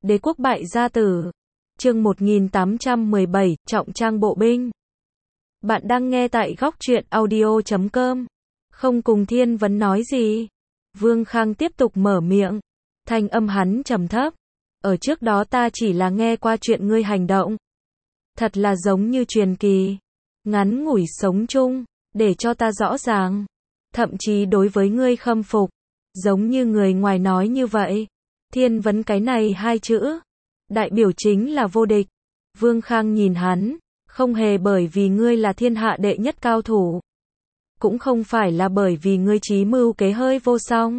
Đế quốc bại gia tử. Chương 1817, trọng trang bộ binh. Bạn đang nghe tại góc truyện audio.com. Không cùng Thiên Vấn nói gì. Vương Khang tiếp tục mở miệng. Thanh âm hắn trầm thấp. Ở trước đó ta chỉ là nghe qua chuyện ngươi hành động. Thật là giống như truyền kỳ. Ngắn ngủi sống chung, để cho ta rõ ràng. Thậm chí đối với ngươi khâm phục. Giống như người ngoài nói như vậy. Thiên Vấn cái này hai chữ. Đại biểu chính là vô địch. Vương Khang nhìn hắn. Không hề bởi vì ngươi là thiên hạ đệ nhất cao thủ. Cũng không phải là bởi vì ngươi trí mưu kế hơi vô song.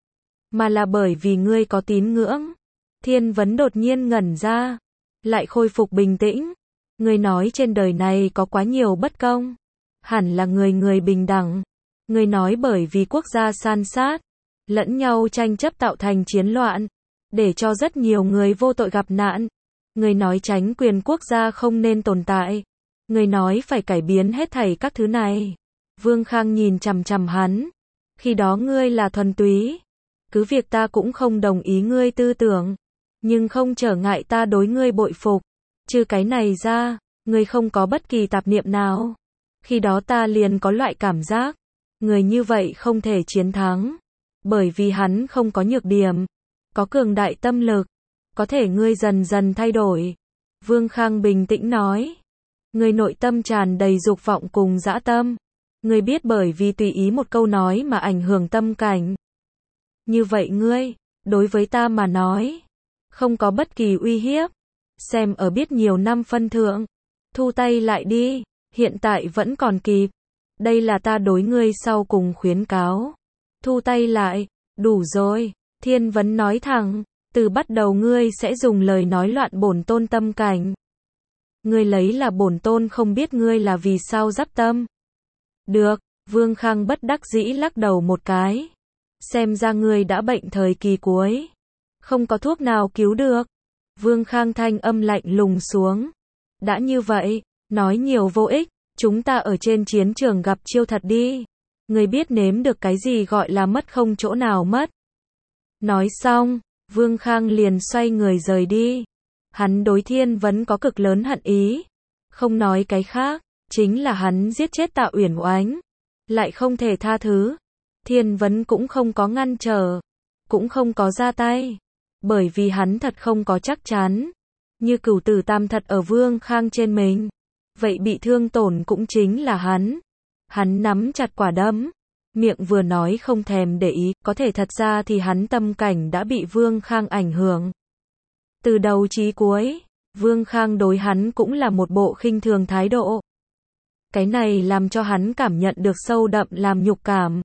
Mà là bởi vì ngươi có tín ngưỡng. Thiên Vấn đột nhiên ngẩn ra. Lại khôi phục bình tĩnh. Ngươi nói trên đời này có quá nhiều bất công. Hẳn là người người bình đẳng. Ngươi nói bởi vì quốc gia san sát. Lẫn nhau tranh chấp tạo thành chiến loạn. Để cho rất nhiều người vô tội gặp nạn. Ngươi nói tránh quyền quốc gia không nên tồn tại. Ngươi nói phải cải biến hết thảy các thứ này. Vương Khang nhìn chằm chằm hắn. Khi đó ngươi là thuần túy. Cứ việc ta cũng không đồng ý ngươi tư tưởng. Nhưng không trở ngại ta đối ngươi bội phục. Trừ cái này ra, ngươi không có bất kỳ tạp niệm nào. Khi đó ta liền có loại cảm giác. Người như vậy không thể chiến thắng. Bởi vì hắn không có nhược điểm. Có cường đại tâm lực. Có thể ngươi dần dần thay đổi. Vương Khang bình tĩnh nói. Ngươi nội tâm tràn đầy dục vọng cùng dã tâm. Ngươi biết bởi vì tùy ý một câu nói mà ảnh hưởng tâm cảnh. Như vậy ngươi, đối với ta mà nói, không có bất kỳ uy hiếp. Xem ở biết nhiều năm phân thượng. Thu tay lại đi, hiện tại vẫn còn kịp. Đây là ta đối ngươi sau cùng khuyến cáo. Thu tay lại, đủ rồi. Thiên Vấn nói thẳng, từ bắt đầu ngươi sẽ dùng lời nói loạn bổn tôn tâm cảnh. Ngươi lấy là bổn tôn không biết ngươi là vì sao dắp tâm. Được, Vương Khang bất đắc dĩ lắc đầu một cái. Xem ra ngươi đã bệnh thời kỳ cuối. Không có thuốc nào cứu được. Vương Khang thanh âm lạnh lùng xuống. Đã như vậy, nói nhiều vô ích, chúng ta ở trên chiến trường gặp chiêu thật đi. Ngươi biết nếm được cái gì gọi là mất không chỗ nào mất. Nói xong, Vương Khang liền xoay người rời đi. Hắn đối Thiên Vấn có cực lớn hận ý. Không nói cái khác, chính là hắn giết chết Tạ Uyển Oánh. Lại không thể tha thứ. Thiên Vấn cũng không có ngăn trở. Cũng không có ra tay. Bởi vì hắn thật không có chắc chắn. Như Cửu Tử Tam thật ở Vương Khang trên mình. Vậy bị thương tổn cũng chính là hắn. Hắn nắm chặt quả đấm. Miệng vừa nói không thèm để ý, có thể thật ra thì hắn tâm cảnh đã bị Vương Khang ảnh hưởng. Từ đầu chí cuối, Vương Khang đối hắn cũng là một bộ khinh thường thái độ. Cái này làm cho hắn cảm nhận được sâu đậm làm nhục cảm.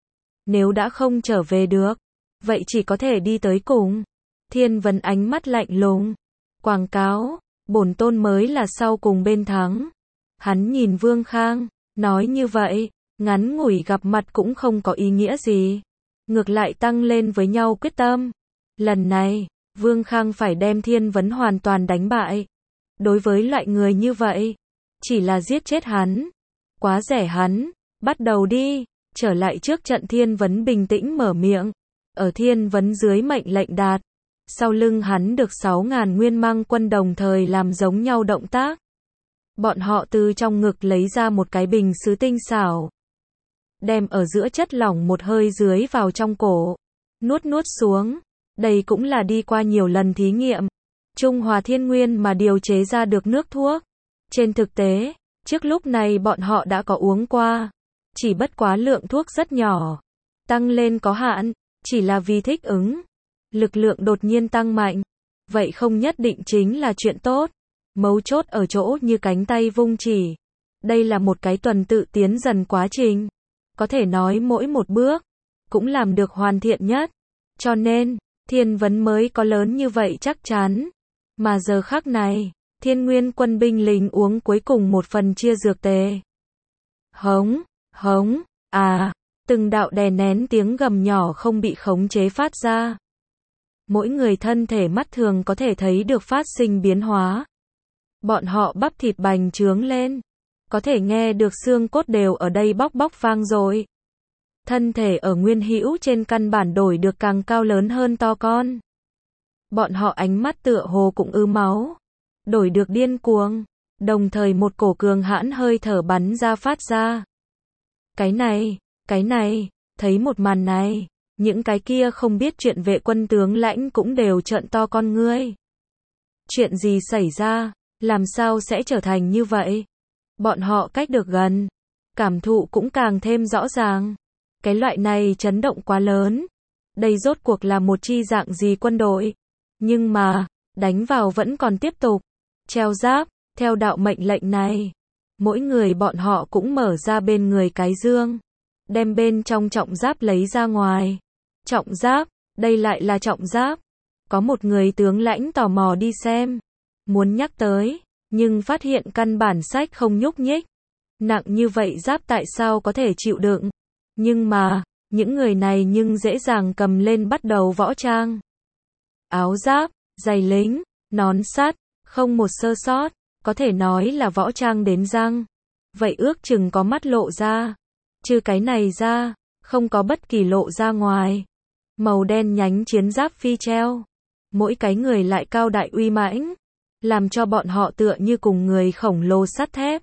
Nếu đã không trở về được, vậy chỉ có thể đi tới cùng. Thiên Vấn ánh mắt lạnh lùng. Quảng cáo, bổn tôn mới là sau cùng bên thắng. Hắn nhìn Vương Khang, nói như vậy. Ngắn ngủi gặp mặt cũng không có ý nghĩa gì. Ngược lại tăng lên với nhau quyết tâm. Lần này, Vương Khang phải đem Thiên Vấn hoàn toàn đánh bại. Đối với loại người như vậy, chỉ là giết chết hắn. Quá rẻ hắn. Bắt đầu đi. Trở lại trước trận Thiên Vấn bình tĩnh mở miệng. Ở Thiên Vấn dưới mệnh lệnh đạt. Sau lưng hắn được 6.000 nguyên mang quân đồng thời làm giống nhau động tác. Bọn họ từ trong ngực lấy ra một cái bình sứ tinh xảo. Đem ở giữa chất lỏng một hơi dưới vào trong cổ. Nuốt xuống. Đây cũng là đi qua nhiều lần thí nghiệm. Trung Hòa Thiên Nguyên mà điều chế ra được nước thuốc. Trên thực tế, trước lúc này bọn họ đã có uống qua. Chỉ bất quá lượng thuốc rất nhỏ. Tăng lên có hạn. Chỉ là vì thích ứng. Lực lượng đột nhiên tăng mạnh. Vậy không nhất định chính là chuyện tốt. Mấu chốt ở chỗ như cánh tay vung chỉ. Đây là một cái tuần tự tiến dần quá trình. Có thể nói mỗi một bước, cũng làm được hoàn thiện nhất. Cho nên, Thiên Vấn mới có lớn như vậy chắc chắn. Mà giờ khắc này, Thiên Nguyên quân binh lính uống cuối cùng một phần chia dược tề. Hống, hống, từng đạo đè nén tiếng gầm nhỏ không bị khống chế phát ra. Mỗi người thân thể mắt thường có thể thấy được phát sinh biến hóa. Bọn họ bắp thịt bành trướng lên. Có thể nghe được xương cốt đều ở đây bóc vang rồi. Thân thể ở nguyên hữu trên căn bản đổi được càng cao lớn hơn to con. Bọn họ ánh mắt tựa hồ cũng ứ máu, đổi được điên cuồng, đồng thời một cổ cường hãn hơi thở bắn ra phát ra. Cái này, thấy một màn này, những cái kia không biết chuyện vệ quân tướng lãnh cũng đều trợn to con ngươi. Chuyện gì xảy ra, làm sao sẽ trở thành như vậy? Bọn họ cách được gần, cảm thụ cũng càng thêm rõ ràng. Cái loại này chấn động quá lớn. Đây rốt cuộc là một chi dạng gì quân đội? Nhưng mà, đánh vào vẫn còn tiếp tục. Treo giáp, theo đạo mệnh lệnh này. Mỗi người bọn họ cũng mở ra bên người cái dương. Đem bên trong trọng giáp lấy ra ngoài. Trọng giáp, đây lại là trọng giáp. Có một người tướng lãnh tò mò đi xem. Muốn nhắc tới, nhưng phát hiện căn bản sách không nhúc nhích. Nặng như vậy giáp tại sao có thể chịu đựng? Nhưng mà, những người này nhưng dễ dàng cầm lên bắt đầu võ trang. Áo giáp, giày lính, nón sắt, không một sơ sót, có thể nói là võ trang đến răng. Vậy ước chừng có mắt lộ ra. Trừ cái này ra, không có bất kỳ lộ ra ngoài. Màu đen nhánh chiến giáp phi treo. Mỗi cái người lại cao đại uy mãnh, làm cho bọn họ tựa như cùng người khổng lồ sắt thép.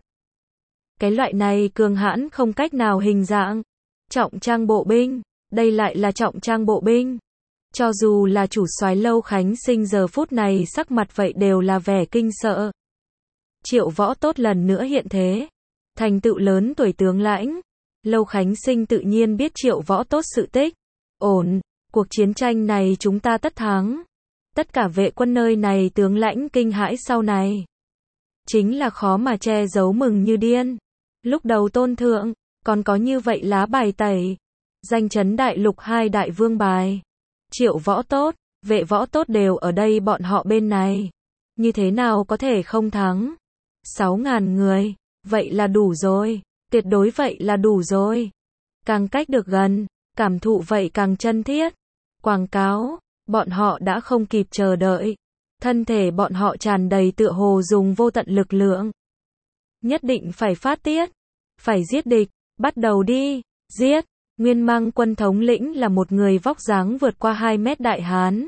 Cái loại này cường hãn không cách nào hình dạng. Trọng trang bộ binh, đây lại là trọng trang bộ binh. Cho dù là chủ soái Lâu Khánh Sinh giờ phút này sắc mặt vậy đều là vẻ kinh sợ. Triệu Võ Tốt lần nữa hiện thế. Thành tựu lớn tuổi tướng lãnh. Lâu Khánh Sinh tự nhiên biết Triệu Võ Tốt sự tích. Ổn, cuộc chiến tranh này chúng ta tất thắng. Tất cả vệ quân nơi này tướng lãnh kinh hãi sau này. Chính là khó mà che giấu mừng như điên. Lúc đầu Tôn Thượng, còn có như vậy lá bài tẩy. Danh chấn đại lục 2 đại vương bài. Triệu Võ Tốt, vệ Võ Tốt đều ở đây bọn họ bên này. Như thế nào có thể không thắng? 6.000 người, vậy là đủ rồi. Tuyệt đối vậy là đủ rồi. Càng cách được gần, cảm thụ vậy càng chân thiết. Quảng cáo, bọn họ đã không kịp chờ đợi. Thân thể bọn họ tràn đầy tựa hồ dùng vô tận lực lượng. Nhất định phải phát tiết. Phải giết địch, bắt đầu đi, giết. Nguyên Mang quân thống lĩnh là một người vóc dáng vượt qua 2 mét đại hán.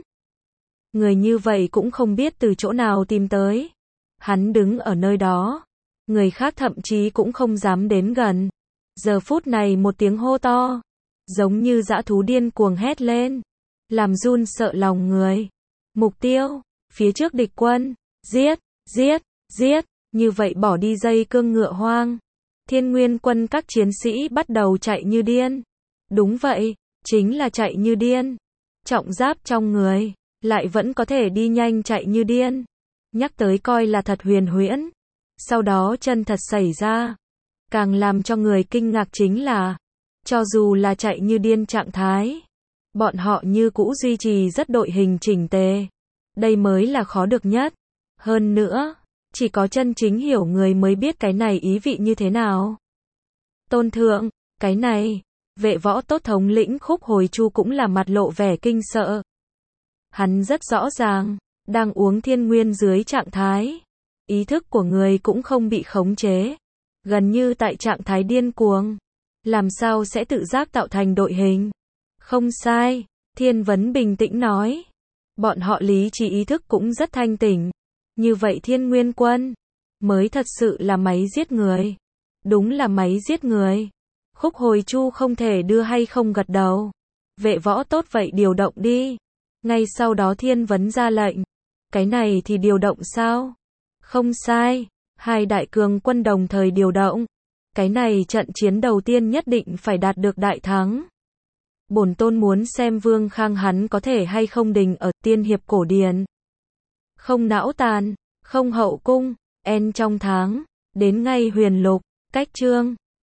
Người như vậy cũng không biết từ chỗ nào tìm tới. Hắn đứng ở nơi đó. Người khác thậm chí cũng không dám đến gần. Giờ phút này một tiếng hô to. Giống như dã thú điên cuồng hét lên. Làm run sợ lòng người. Mục tiêu, phía trước địch quân. Giết, giết, giết. Như vậy bỏ đi dây cương ngựa hoang. Thiên Nguyên quân các chiến sĩ bắt đầu chạy như điên. Đúng vậy, chính là chạy như điên. Trọng giáp trong người, lại vẫn có thể đi nhanh chạy như điên. Nhắc tới coi là thật huyền huyễn. Sau đó chân thật xảy ra. Càng làm cho người kinh ngạc chính là, cho dù là chạy như điên trạng thái, bọn họ như cũ duy trì rất đội hình chỉnh tề. Đây mới là khó được nhất. Hơn nữa, chỉ có chân chính hiểu người mới biết cái này ý vị như thế nào. Tôn Thượng, cái này, vệ Võ Tốt thống lĩnh Khúc Hồi Chu cũng là mặt lộ vẻ kinh sợ. Hắn rất rõ ràng, đang uống thiên nguyên dưới trạng thái. Ý thức của người cũng không bị khống chế. Gần như tại trạng thái điên cuồng. Làm sao sẽ tự giác tạo thành đội hình? Không sai, Thiên Vấn bình tĩnh nói. Bọn họ lý trí ý thức cũng rất thanh tỉnh. Như vậy Thiên Nguyên quân mới thật sự là máy giết người. Đúng là máy giết người. Khúc Hồi Chu không thể đưa hay không gật đầu. Vệ Võ Tốt vậy điều động đi. Ngay sau đó Thiên Vấn ra lệnh. Cái này thì điều động sao? Không sai. 2 đại cường quân đồng thời điều động. Cái này trận chiến đầu tiên nhất định phải đạt được đại thắng. Bổn tôn muốn xem Vương Khang hắn có thể hay không đình ở tiên hiệp cổ điển. Không não tàn, không hậu cung, en trong tháng, đến ngay huyền lục, cách chương.